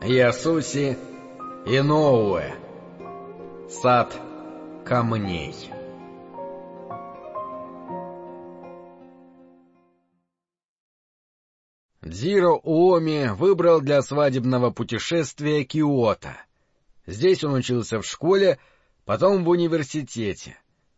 Ясуси Иноуэ. Сад камней. Дзиро Уоми выбрал для свадебного путешествия Киото. Здесь он учился в школе, потом в университете.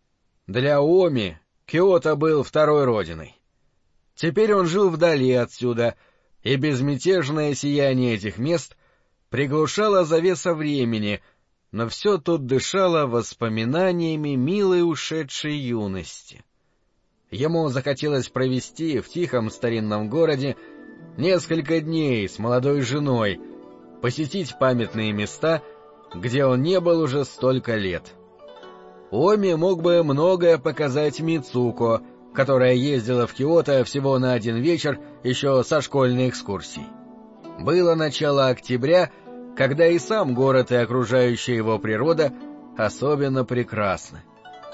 Для Уоми Киото был второй родиной. Теперь он жил вдали отсюда, и безмятежное сияние этих мест приглушало завеса времени, но все тут дышало воспоминаниями милой ушедшей юности. Ему захотелось провести в тихом старинном городе несколько дней с молодой женой, посетить памятные места, где он не был уже столько лет. Уоми мог бы многое показать Мицуко, которая ездила в Киото всего на один вечер еще со школьной экскурсией. Было начало октября, когда и сам город, и окружающая его природа особенно прекрасны.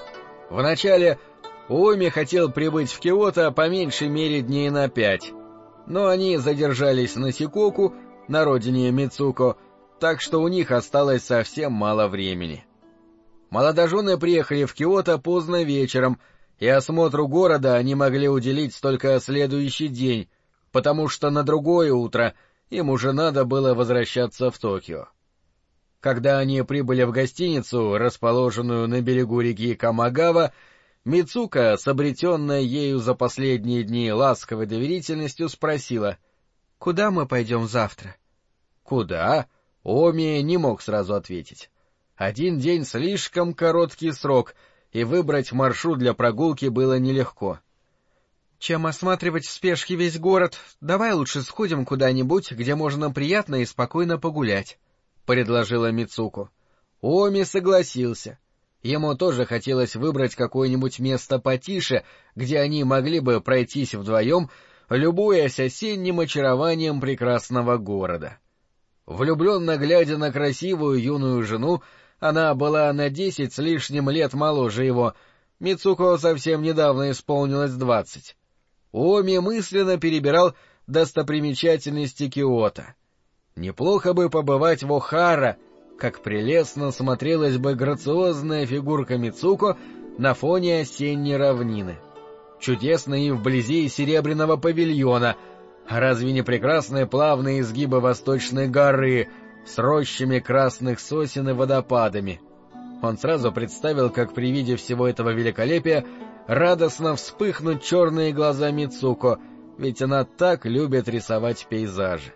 Вначале Уоми хотел прибыть в Киото по меньшей мере дней на 5, но они задержались на Сикоку, на родине Мицуко, так что у них осталось совсем мало времени. Молодожены приехали в Киото поздно вечером, и осмотру города они могли уделить только следующий день, потому что на другое утро им уже надо было возвращаться в Токио. Когда они прибыли в гостиницу, расположенную на берегу реки Камагава, Мицуко, с обретенной ею за последние дни ласковой доверительностью, спросила: «Куда мы пойдем завтра?» «Куда?» Уоми не мог сразу ответить. Один день — слишком короткий срок, и выбрать маршрут для прогулки было нелегко. «Чем осматривать в спешке весь город, давай лучше сходим куда-нибудь, где можно приятно и спокойно погулять», — предложила Мицуко. Уоми согласился. Ему тоже хотелось выбрать какое-нибудь место потише, где они могли бы пройтись вдвоем, любуясь осенним очарованием прекрасного города. Влюбленно глядя на красивую юную жену, она была на 10 с лишним лет моложе его, Мицуко совсем недавно исполнилось 20. Уоми мысленно перебирал достопримечательности Киото. Неплохо бы побывать в Охара, как прелестно смотрелась бы грациозная фигурка Мицуко на фоне осенней равнины. Чудесно и вблизи Серебряного павильона, а разве не прекрасные плавные изгибы Восточной горы с рощами красных сосен и водопадами? Он сразу представил, как при виде всего этого великолепия радостно вспыхнут черные глаза Мицуко, ведь она так любит рисовать пейзажи.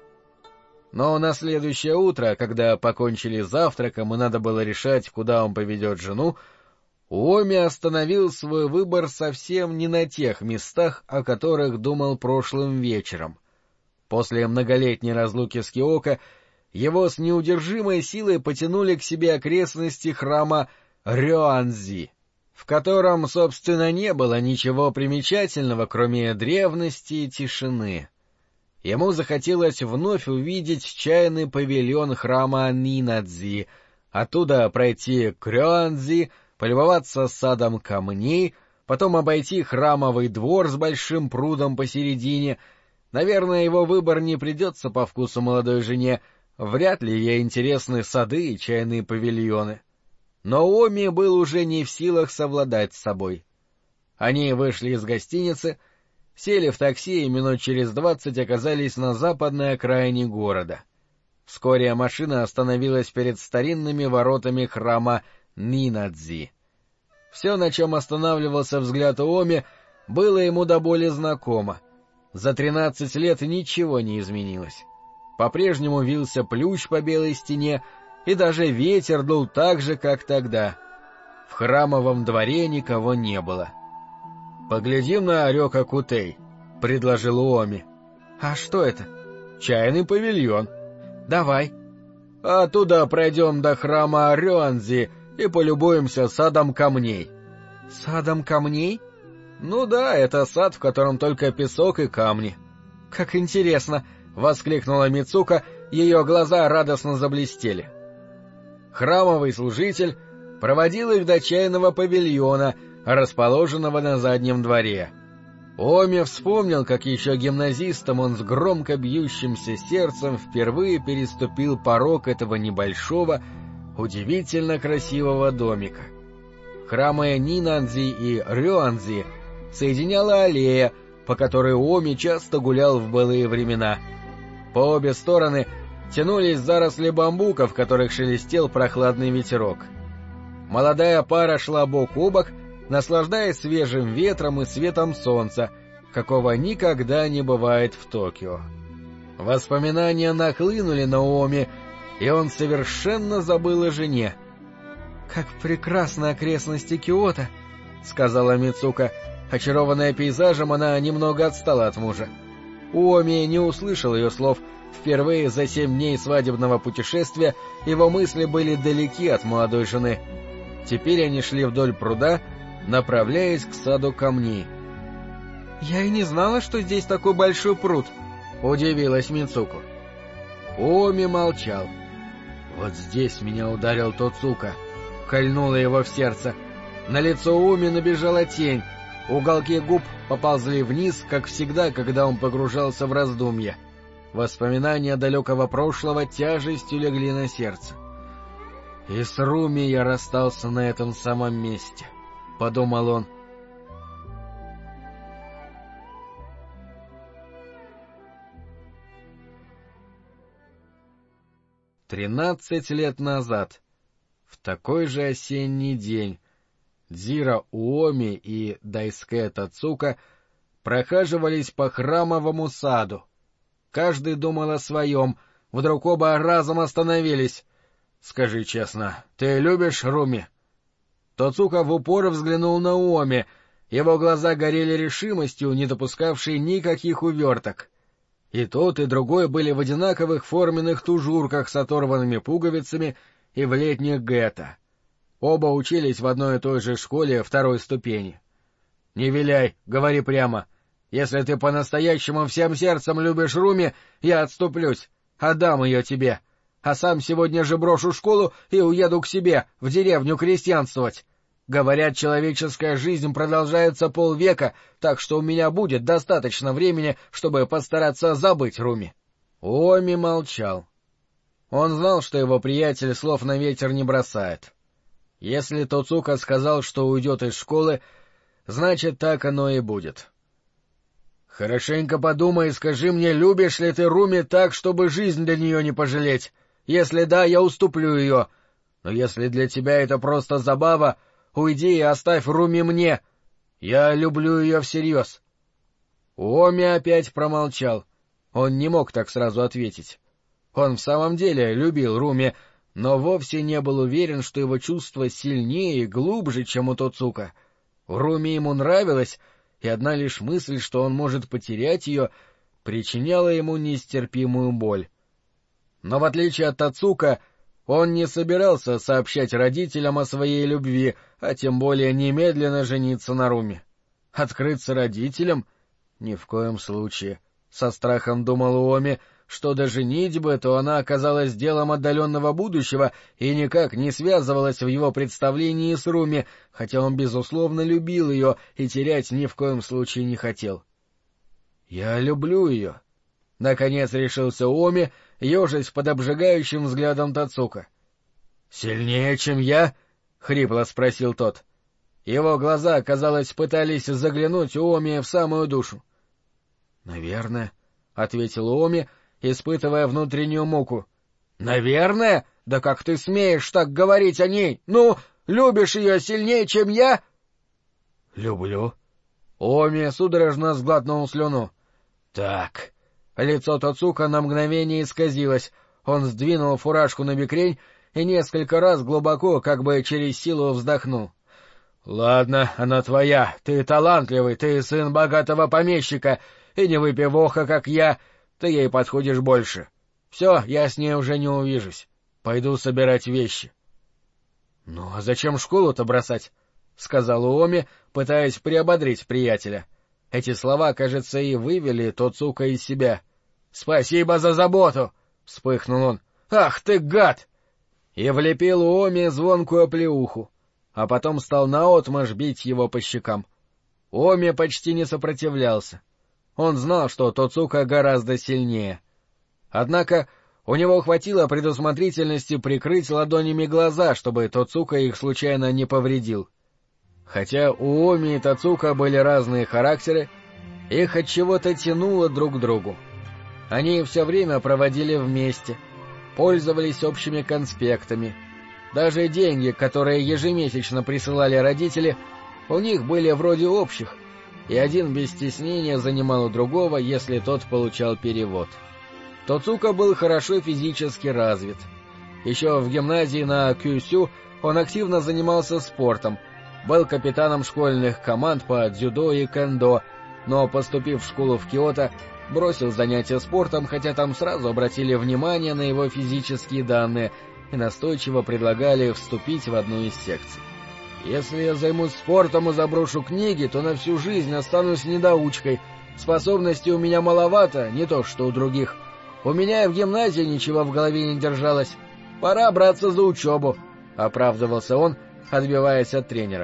Но на следующее утро, когда покончили завтраком и надо было решать, куда он поведет жену, Уоми остановил свой выбор совсем не на тех местах, о которых думал прошлым вечером. После многолетней разлуки с Киоко его с неудержимой силой потянули к себе окрестности храма Рёанзи, в котором, собственно, не было ничего примечательного, кроме древности и тишины. Ему захотелось вновь увидеть чайный павильон храма Нинадзи, оттуда пройти к Рёанзи, полюбоваться садом камней, потом обойти храмовый двор с большим прудом посередине. Наверное, его выбор не придется по вкусу молодой жене, вряд ли ей интересны сады и чайные павильоны. Но Уоми был уже не в силах совладать с собой. Они вышли из гостиницы, сели в такси и минут через 20 оказались на западной окраине города. Вскоре машина остановилась перед старинными воротами храма Нинадзи. Все, на чем останавливался взгляд Уоми, было ему до боли знакомо. За 13 лет ничего не изменилось. По-прежнему вился плющ по белой стене, и даже ветер дул так же, как тогда. В храмовом дворе никого не было. «Поглядим на Рёка-Кутей», — предложил Уоми. «А что это?» «Чайный павильон». «Давай». «А туда пройдем до храма Рёанзи и полюбуемся садом камней». «Садом камней?» «Ну да, это сад, в котором только песок и камни». «Как интересно!» — воскликнула Мицуко, ее глаза радостно заблестели. Храмовый служитель проводил их до чайного павильона, расположенного на заднем дворе. Ооми вспомнил, как еще гимназистом он с громко бьющимся сердцем впервые переступил порог этого небольшого, удивительно красивого домика. Храмы Нинанзи и Рёанзи соединяла аллея, по которой Ооми часто гулял в былые времена. По обе стороны тянулись заросли бамбука, в которых шелестел прохладный ветерок. Молодая пара шла бок о бок, наслаждаясь свежим ветром и светом солнца, какого никогда не бывает в Токио. Воспоминания нахлынули на Ооми, и он совершенно забыл о жене. — Как прекрасны окрестности Киото, — сказала Мицука. Очарованная пейзажем, она немного отстала от мужа. Ооми не услышал ее слов. Впервые за 7 дней свадебного путешествия его мысли были далеки от молодой жены. Теперь они шли вдоль пруда, направляясь к саду камней. — Я и не знала, что здесь такой большой пруд, — удивилась Мицуку. Ооми молчал. — Вот здесь меня ударил Тоцука, — кольнуло его в сердце. На лицо Ооми набежала тень, уголки губ поползли вниз, как всегда, когда он погружался в раздумья. Воспоминания далекого прошлого тяжестью легли на сердце. «И с Руми я расстался на этом самом месте», — подумал он. «13 лет назад, в такой же осенний день, Дзиро Ооми и Дайске Тацука прохаживались по храмовому саду. Каждый думал о своем, вдруг оба разом остановились. «Скажи честно, ты любишь Руми?» Тоцука в упор взглянул на Ооми, его глаза горели решимостью, не допускавшей никаких уверток. И тот, и другой были в одинаковых форменных тужурках с оторванными пуговицами и в летних гетто. Оба учились в одной и той же школе второй ступени. «Не виляй, говори прямо. Если ты по-настоящему всем сердцем любишь Руми, я отступлюсь, отдам ее тебе, а сам сегодня же брошу школу и уеду к себе, в деревню крестьянствовать. Говорят, человеческая жизнь продолжается полвека, так что у меня будет достаточно времени, чтобы постараться забыть Руми». Ооми молчал. Он знал, что его приятель слов на ветер не бросает. Если Тоцука сказал, что уйдет из школы, значит, так оно и будет. «Хорошенько подумай и скажи мне, любишь ли ты Руми так, чтобы жизнь для нее не пожалеть? Если да, я уступлю ее. Но если для тебя это просто забава, уйди и оставь Руми мне. Я люблю ее всерьез». Ооми опять промолчал. Он не мог так сразу ответить. Он в самом деле любил Руми, но вовсе не был уверен, что его чувства сильнее и глубже, чем у Тоцука. Руми ему нравилась, и одна лишь мысль, что он может потерять ее, причиняла ему нестерпимую боль. Но в отличие от Тоцука, он не собирался сообщать родителям о своей любви, а тем более немедленно жениться на Руми. Открыться родителям? Ни в коем случае. Со страхом думал Ооми, что до женитьбы, то она оказалась делом отдаленного будущего и никак не связывалась в его представлении с Руми, хотя он, безусловно, любил ее и терять ни в коем случае не хотел. «Я люблю ее», — наконец решился Ооми, ежась под обжигающим взглядом Тоцука. «Сильнее, чем я?» — хрипло спросил тот. Его глаза, казалось, пытались заглянуть Ооми в самую душу. «Наверное», — ответил Ооми, испытывая внутреннюю муку. «Наверное? Да как ты смеешь так говорить о ней? Ну, любишь ее сильнее, чем я?» «Люблю». Ооми судорожно сглотнул слюну. «Так». Лицо Тоцука на мгновение исказилось. Он сдвинул фуражку на бекрень и несколько раз глубоко, как бы через силу, вздохнул. «Ладно, она твоя. Ты талантливый, ты сын богатого помещика, и не выпивоха, как я, ты ей подходишь больше. Все, я с ней уже не увижусь. Пойду собирать вещи». «Ну, а зачем школу-то бросать?» — сказал Ооми, пытаясь приободрить приятеля. Эти слова, кажется, и вывели Тоцука из себя. «Спасибо за заботу!» — вспыхнул он. «Ах ты, гад!» И влепил Ооми звонкую оплеуху, а потом стал наотмашь бить его по щекам. Оми почти не сопротивлялся. Он знал, что Тоцука гораздо сильнее. Однако у него хватило предусмотрительности прикрыть ладонями глаза, чтобы Тоцука их случайно не повредил. Хотя у Оми и Тоцука были разные характеры, их от чего-то тянуло друг к другу. Они все время проводили вместе, пользовались общими конспектами. Даже деньги, которые ежемесячно присылали родители, у них были вроде общих, и один без стеснения занимал у другого, если тот получал перевод. Тоцука был хорошо физически развит. Еще в гимназии на Кюсю он активно занимался спортом, был капитаном школьных команд по дзюдо и кендо, но, поступив в школу в Киото, бросил занятия спортом, хотя там сразу обратили внимание на его физические данные и настойчиво предлагали вступить в одну из секций. «Если я займусь спортом и заброшу книги, то на всю жизнь останусь недоучкой. Способностей у меня маловато, не то что у других. У меня и в гимназии ничего в голове не держалось. Пора браться за учебу», — оправдывался он, отбиваясь от тренеров.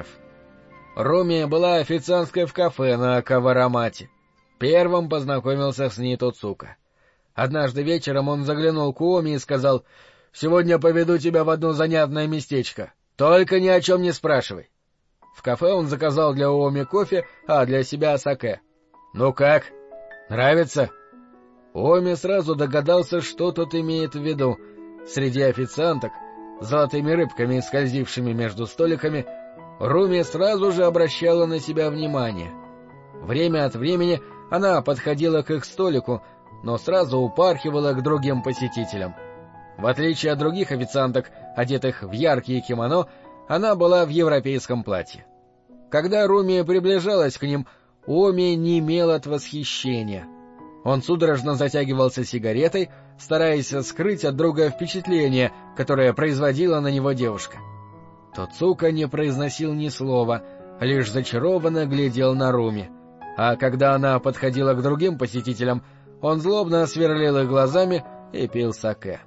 Руми была официанткой в кафе на Каварамате. Первым познакомился с ней Тоцука. Однажды вечером он заглянул к Уоми и сказал: «Сегодня поведу тебя в одно занятное местечко. Только ни о чем не спрашивай». В кафе он заказал для Уоми кофе, а для себя саке. «Ну как? Нравится?» Уоми сразу догадался, что тот имеет в виду. Среди официанток, золотыми рыбками, скользившими между столиками, Руми сразу же обращала на себя внимание. Время от времени она подходила к их столику, но сразу упархивала к другим посетителям. В отличие от других официанток, одетых в яркие кимоно, она была в европейском платье. Когда Руми приближалась к ним, Уоми немел от восхищения. Он судорожно затягивался сигаретой, стараясь скрыть от друга впечатление, которое производила на него девушка. Тоцука не произносил ни слова, лишь зачарованно глядел на Руми, а когда она подходила к другим посетителям, он злобно сверлил их глазами и пил саке.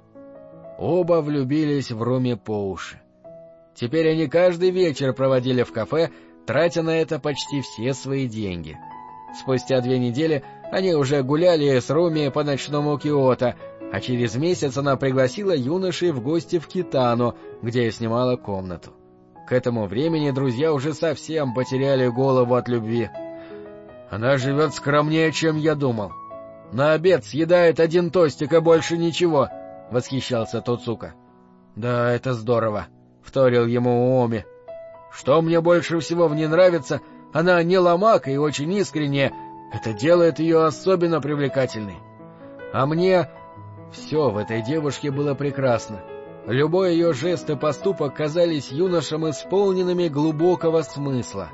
Оба влюбились в Руми по уши. Теперь они каждый вечер проводили в кафе, тратя на это почти все свои деньги. Спустя 2 недели они уже гуляли с Руми по ночному Киото, а через месяц она пригласила юношей в гости в Китано, где снимала комнату. К этому времени друзья уже совсем потеряли голову от любви. «Она живет скромнее, чем я думал. На обед съедает 1 тостик и больше ничего», — восхищался Тоцука. «Да, это здорово», — вторил ему Уоми. «Что мне больше всего в ней нравится, она не ломака и очень искренняя, это делает ее особенно привлекательной. А мне все в этой девушке было прекрасно. Любой ее жест и поступок казались юношам исполненными глубокого смысла».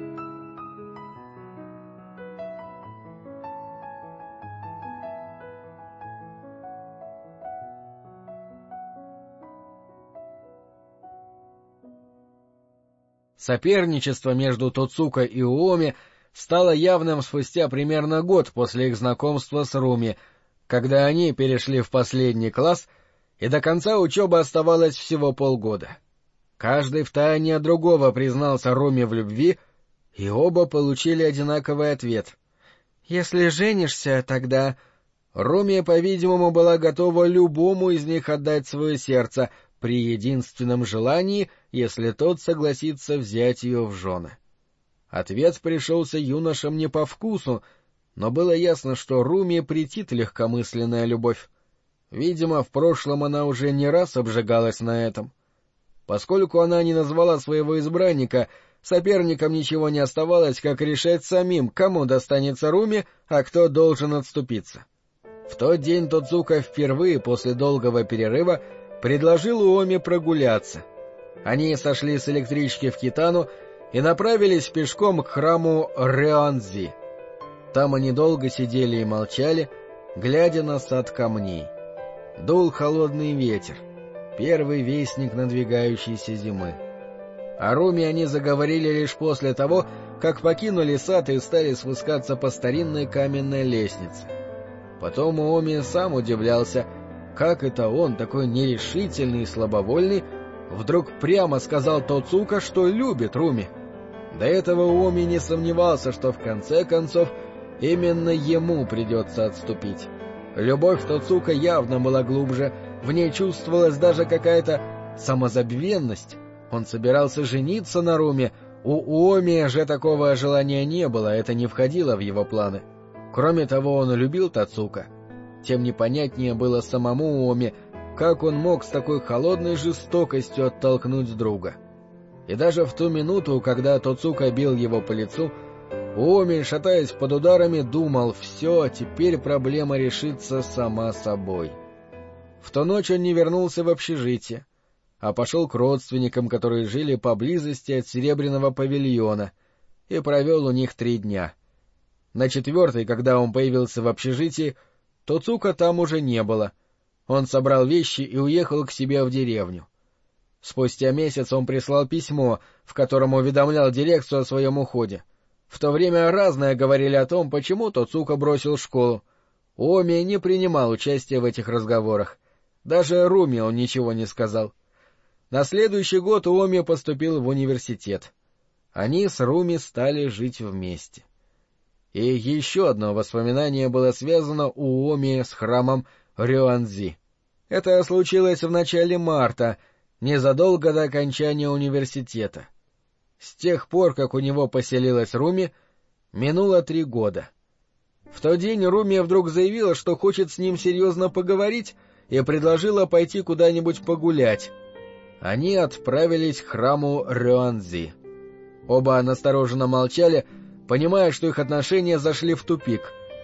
Соперничество между Тоцука и Уоми стало явным спустя примерно год после их знакомства с Руми, когда они перешли в последний класс, и до конца учебы оставалось всего полгода. Каждый втайне от другого признался Руми в любви, и оба получили одинаковый ответ. «Если женишься, тогда...» Руми, по-видимому, была готова любому из них отдать свое сердце, при единственном желании, если тот согласится взять ее в жены. Ответ пришелся юношам не по вкусу, но было ясно, что Руми претит легкомысленная любовь. Видимо, в прошлом она уже не раз обжигалась на этом. Поскольку она не назвала своего избранника, соперникам ничего не оставалось, как решать самим, кому достанется Руми, а кто должен отступиться. В тот день Тоцука впервые после долгого перерыва предложил Уоми прогуляться. Они сошли с электрички в Китано и направились пешком к храму Рёанзи. Там они долго сидели и молчали, глядя на сад камней. Дул холодный ветер, первый вестник надвигающейся зимы. О Руми они заговорили лишь после того, как покинули сад и стали спускаться по старинной каменной лестнице. Потом Уоми сам удивлялся, как это он, такой нерешительный и слабовольный, вдруг прямо сказал Тоцука, что любит Руми. До этого Уоми не сомневался, что в конце концов именно ему придется отступить. Любовь Тоцука явно была глубже, в ней чувствовалась даже какая-то самозабвенность. Он собирался жениться на Руми, у Уоми же такого желания не было, это не входило в его планы. Кроме того, он любил Тоцука. Тем непонятнее было самому Уоми, как он мог с такой холодной жестокостью оттолкнуть друга. И даже в ту минуту, когда Тоцука бил его по лицу, Уоми, шатаясь под ударами, думал: все, теперь проблема решится сама собой. В ту ночь он не вернулся в общежитие, а пошел к родственникам, которые жили поблизости от Серебряного павильона, и провел у них 3 дня. На 4-й, когда он появился в общежитии, Тоцука там уже не было. Он собрал вещи и уехал к себе в деревню. Спустя месяц он прислал письмо, в котором уведомлял дирекцию о своем уходе. В то время разное говорили о том, почему Тоцука бросил школу. Уоми не принимал участия в этих разговорах. Даже Руми он ничего не сказал. На следующий год Уоми поступил в университет. Они с Руми стали жить вместе. И еще одно воспоминание было связано у Уоми с храмом Рёанзи. Это случилось в начале марта, незадолго до окончания университета. С тех пор, как у него поселилась Руми, минуло 3 года. В тот день Руми вдруг заявила, что хочет с ним серьезно поговорить, и предложила пойти куда-нибудь погулять. Они отправились к храму Рёанзи. Оба настороженно молчали, понимая, что их отношения зашли в тупик.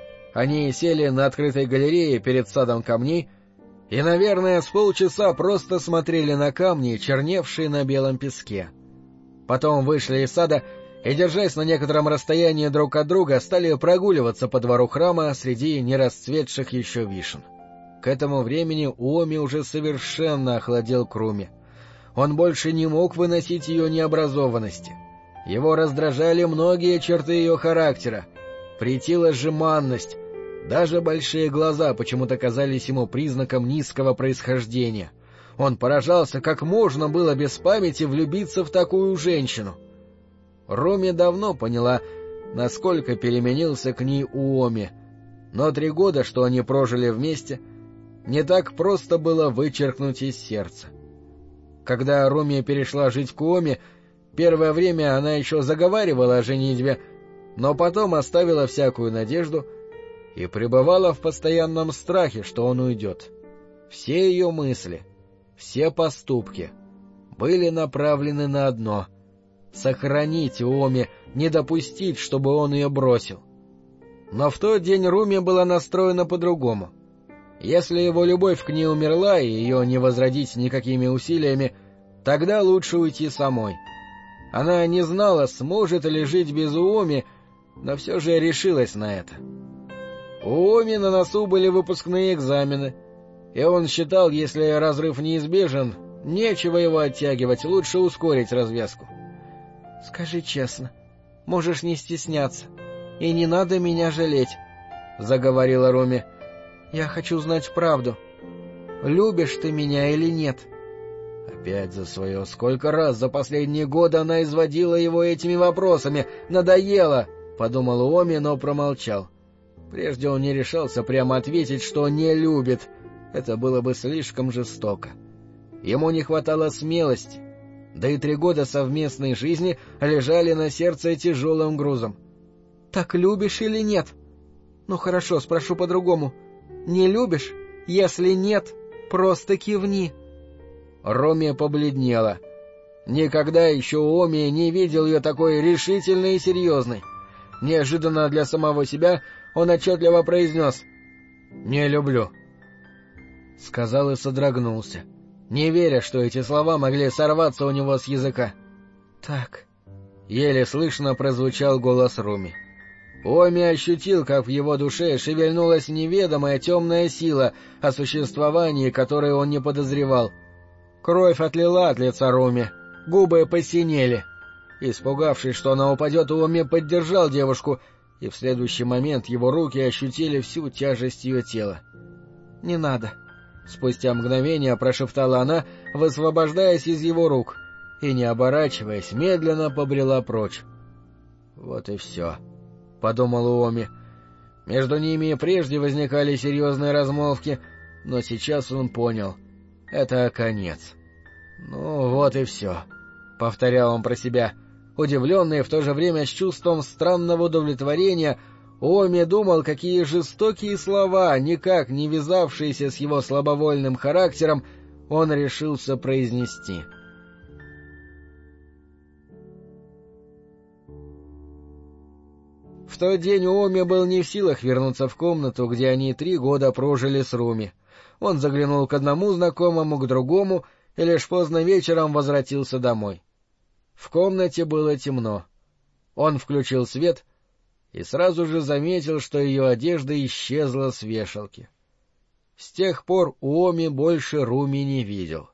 Они сели на открытой галерее перед садом камней и, наверное, с полчаса просто смотрели на камни, черневшие на белом песке. Потом вышли из сада и, держась на некотором расстоянии друг от друга, стали прогуливаться по двору храма среди нерасцветших еще вишен. К этому времени Уоми уже совершенно охладел к Руми. Он больше не мог выносить ее необразованности. Его раздражали многие черты ее характера. Претила жеманность. Даже большие глаза почему-то казались ему признаком низкого происхождения. Он поражался, как можно было без памяти влюбиться в такую женщину. Руми давно поняла, насколько переменился к ней Уоми, но 3 года, что они прожили вместе, не так просто было вычеркнуть из сердца. Когда Руми перешла жить к Уоми, первое время она еще заговаривала о женитьбе, но потом оставила всякую надежду и пребывала в постоянном страхе, что он уйдет. Все ее мысли, все поступки были направлены на одно — сохранить Уоми, не допустить, чтобы он ее бросил. Но в тот день Руми была настроена по-другому. Если его любовь к ней умерла и ее не возродить никакими усилиями, тогда лучше уйти самой. Она не знала, сможет ли жить без Уоми, но все же решилась на это. У Уоми на носу были выпускные экзамены, и он считал, если разрыв неизбежен, нечего его оттягивать, лучше ускорить развязку. — Скажи честно, можешь не стесняться, и не надо меня жалеть, — заговорила Руми. — Я хочу знать правду. Любишь ты меня или нет? Опять за свое. Сколько раз за последние годы она изводила его этими вопросами. Надоело, — подумал Уоми, но промолчал. Прежде он не решался прямо ответить, что не любит. Это было бы слишком жестоко. Ему не хватало смелости, да и 3 года совместной жизни лежали на сердце тяжелым грузом. — Так любишь или нет? — Ну хорошо, спрошу по-другому. Не любишь? Если нет, просто кивни. Руми побледнела. Никогда еще Уоми не видел ее такой решительной и серьезной. Неожиданно для самого себя он отчетливо произнес: «Не люблю». Сказал и содрогнулся, не веря, что эти слова могли сорваться у него с языка. «Так...» — еле слышно прозвучал голос Руми. Уоми ощутил, как в его душе шевельнулась неведомая темная сила, о существовании которой он не подозревал. Кровь отлила от лица Руми, губы посинели. Испугавшись, что она упадет, Уоми поддержал девушку, и в следующий момент его руки ощутили всю тяжесть ее тела. «Не надо», — спустя мгновение прошептала она, высвобождаясь из его рук, и, не оборачиваясь, медленно побрела прочь. Вот и все, — подумал Уоми. Между ними и прежде возникали серьезные размолвки, но сейчас он понял — это конец. «Ну, вот и все», — повторял он про себя. Удивленный, в то же время с чувством странного удовлетворения, Уоми думал, какие жестокие слова, никак не вязавшиеся с его слабовольным характером, он решился произнести. В тот день Уоми был не в силах вернуться в комнату, где они 3 года прожили с Руми. Он заглянул к одному знакомому, к другому, и лишь поздно вечером возвратился домой. В комнате было темно. Он включил свет и сразу же заметил, что ее одежда исчезла с вешалки. С тех пор Уоми больше Руми не видел.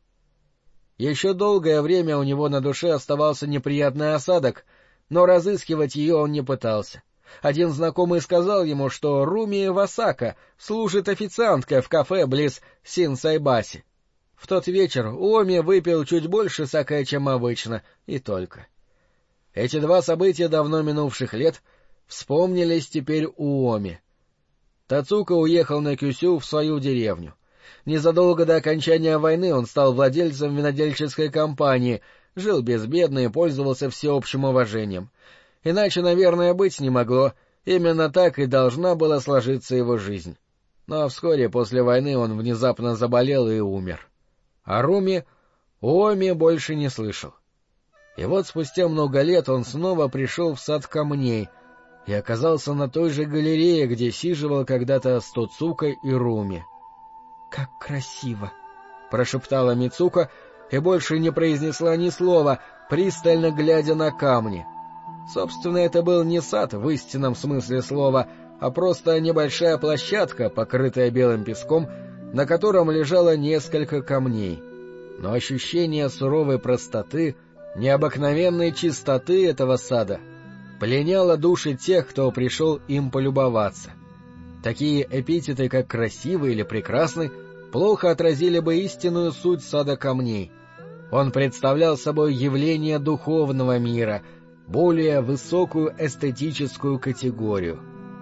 Еще долгое время у него на душе оставался неприятный осадок, но разыскивать ее он не пытался. Один знакомый сказал ему, что Руми Васака служит официанткой в кафе близ Синсайбаси. В тот вечер Уоми выпил чуть больше саке, чем обычно, и только. Эти 2 события давно минувших лет вспомнились теперь Уоми. Тацука уехал на Кюсю в свою деревню. Незадолго до окончания войны он стал владельцем винодельческой компании, жил безбедно и пользовался всеобщим уважением. Иначе, наверное, быть не могло, именно так и должна была сложиться его жизнь. Но вскоре после войны он внезапно заболел и умер. О Руми Уоми больше не слышал. И вот спустя много лет он снова пришел в сад камней и оказался на той же галерее, где сиживал когда-то с Тоцукой и Руми. «Как красиво!» — прошептала Мицука и больше не произнесла ни слова, пристально глядя на камни. Собственно, это был не сад в истинном смысле слова, а просто небольшая площадка, покрытая белым песком, на котором лежало несколько камней. Но ощущение суровой простоты, необыкновенной чистоты этого сада пленяло души тех, кто пришел им полюбоваться. Такие эпитеты, как «красивый» или «прекрасный», плохо отразили бы истинную суть сада камней. Он представлял собой явление духовного мира, более высокую эстетическую категорию.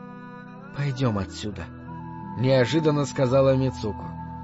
«Пойдем отсюда», — неожиданно сказала Мицуко.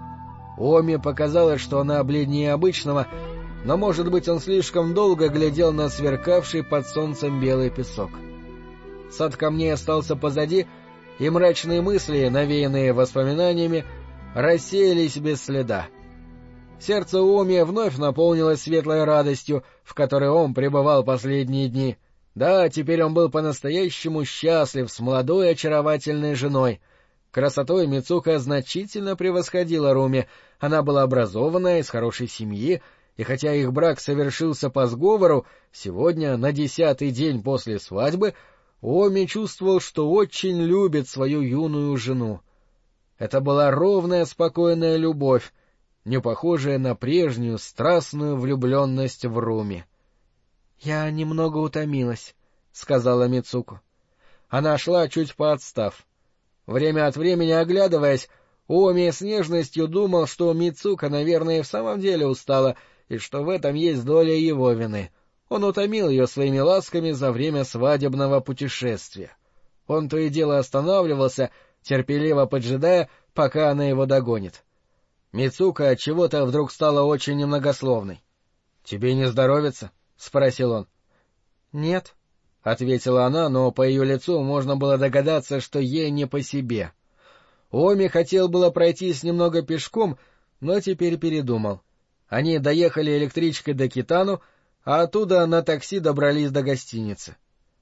Уоми показалось, что она бледнее обычного, но, может быть, он слишком долго глядел на сверкавший под солнцем белый песок. Сад камней остался позади, и мрачные мысли, навеянные воспоминаниями, рассеялись без следа. Сердце Уоми вновь наполнилось светлой радостью, в которой он пребывал последние дни. Да, теперь он был по-настоящему счастлив с молодой очаровательной женой. Красотой Мицука значительно превосходила Руми, она была образованная, из хорошей семьи, и хотя их брак совершился по сговору, сегодня, на 10-й день после свадьбы, Уоми чувствовал, что очень любит свою юную жену. Это была ровная, спокойная любовь, не похожая на прежнюю страстную влюбленность в Руми. — Я немного утомилась, — сказала Мицуко. Она шла, чуть поотстав. Время от времени оглядываясь, Уоми с нежностью думал, что Мицуко, наверное, в самом деле устала, и что в этом есть доля его вины. Он утомил ее своими ласками за время свадебного путешествия. Он то и дело останавливался, терпеливо поджидая, пока она его догонит. Мицуко отчего-то вдруг стала очень немногословной. — Тебе не здоровится? — спросил он. — Нет, — ответила она, но по ее лицу можно было догадаться, что ей не по себе. Уоми хотел было пройтись немного пешком, но теперь передумал. Они доехали электричкой до Китану, а оттуда на такси добрались до гостиницы.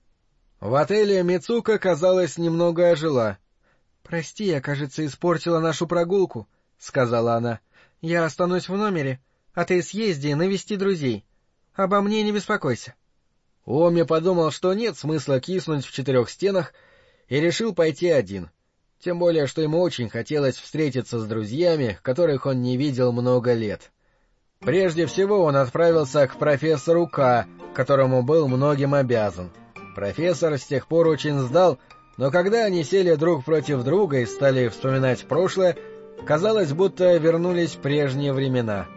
В отеле Мицуко, казалось, немного ожила. — Прости, я, кажется, испортила нашу прогулку, — сказала она. — Я останусь в номере, а ты съезди навести друзей. Обо мне не беспокойся. Уоми подумал, что нет смысла киснуть в 4 стенах, и решил пойти один. Тем более, что ему очень хотелось встретиться с друзьями, которых он не видел много лет. Прежде всего он отправился к профессору К, которому был многим обязан. Профессор с тех пор очень сдал, но когда они сели друг против друга и стали вспоминать прошлое, казалось, будто вернулись прежние времена.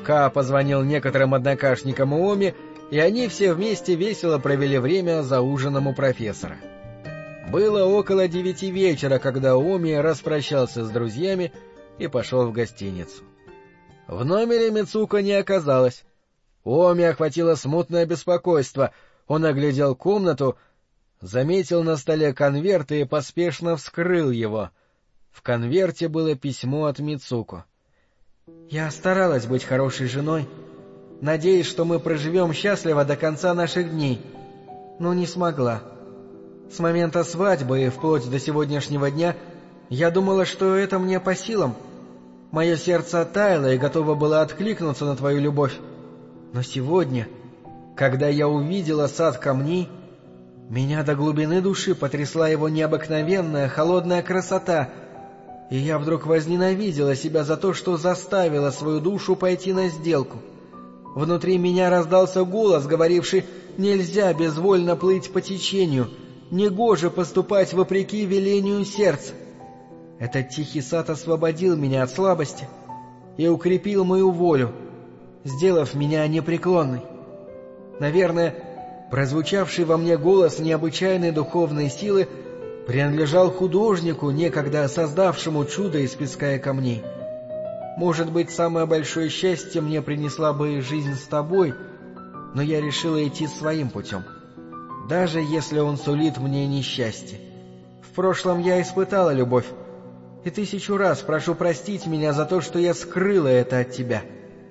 Ка позвонил некоторым однокашникам Ооми, и они все вместе весело провели время за ужином у профессора. Было около 9 вечера, когда Ооми распрощался с друзьями и пошел в гостиницу. В номере Мицуко не оказалось. Ооми охватило смутное беспокойство. Он оглядел комнату, заметил на столе конверт и поспешно вскрыл его. В конверте было письмо от Мицуко. «Я старалась быть хорошей женой, надеясь, что мы проживем счастливо до конца наших дней, но не смогла. С момента свадьбы и вплоть до сегодняшнего дня я думала, что это мне по силам. Мое сердце оттаяло и готово было откликнуться на твою любовь. Но сегодня, когда я увидела сад камней, меня до глубины души потрясла его необыкновенная холодная красота, и я вдруг возненавидела себя за то, что заставила свою душу пойти на сделку. Внутри меня раздался голос, говоривший: «Нельзя безвольно плыть по течению, негоже поступать вопреки велению сердца». Этот тихий сад освободил меня от слабости и укрепил мою волю, сделав меня непреклонной. Наверное, прозвучавший во мне голос необычайной духовной силы принадлежал художнику, некогда создавшему чудо из песка и камней. Может быть, самое большое счастье мне принесла бы жизнь с тобой, но я решила идти своим путем, даже если он сулит мне несчастье. В прошлом я испытала любовь, и 1000 раз прошу простить меня за то, что я скрыла это от тебя».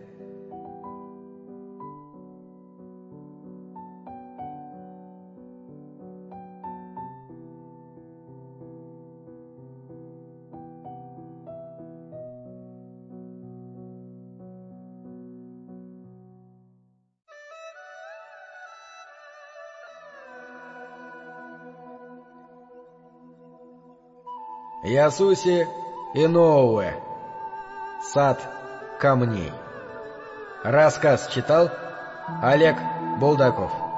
Ясуси Иноуэ. Сад камней. Рассказ читал Олег Булдаков.